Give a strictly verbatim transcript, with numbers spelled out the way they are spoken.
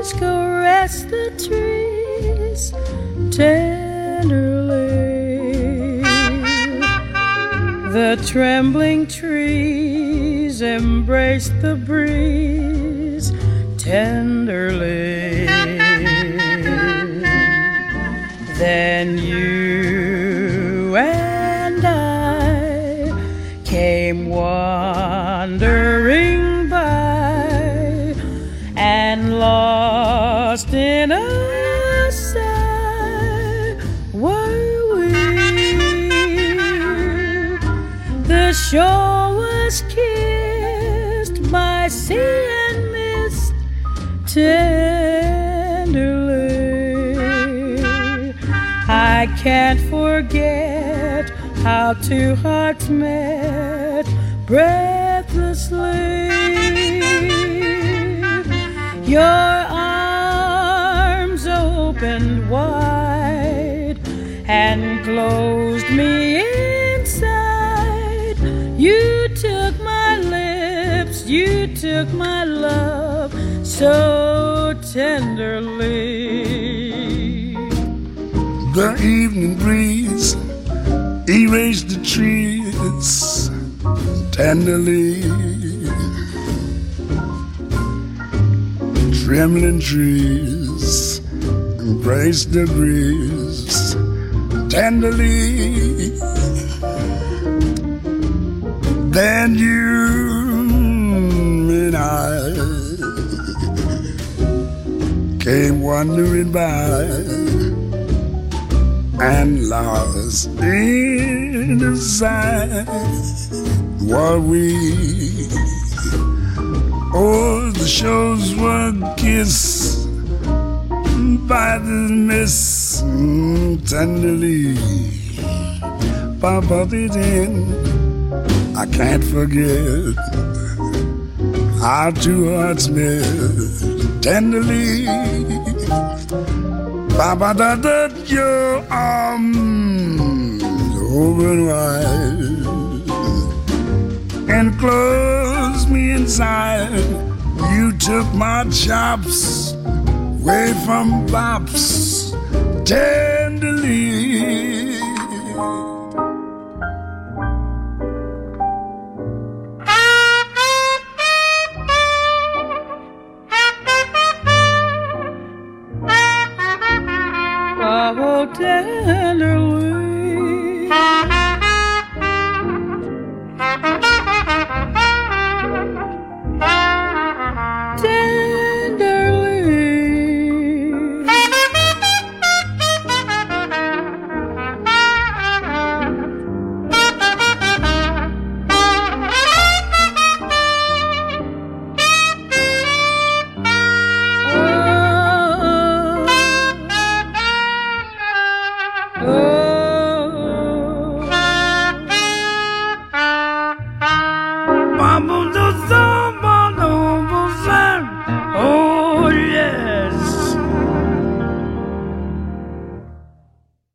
caress the trees tenderly. The trembling trees embrace the breeze tenderly. Then you and I came wandering by, and lost in a sigh were we. The shore was kissed by sea and mist tenderly. I can't forget how two hearts met breathlessly. Your arms opened wide and closed me inside. You took my lips, you took my love so tenderly. The evening breeze erased the trees tenderly. Trembling trees embraced the breeze tenderly. Then you and I came wandering by, and lost in the sight were we. Oh, the shores were kissed by the mist tenderly. Papa didn't, I can't forget our two hearts met tenderly. Papa, da da, your arms open wide and closed me inside. You took my chops away from bops tenderly. Oh, tenderly. Tenderly.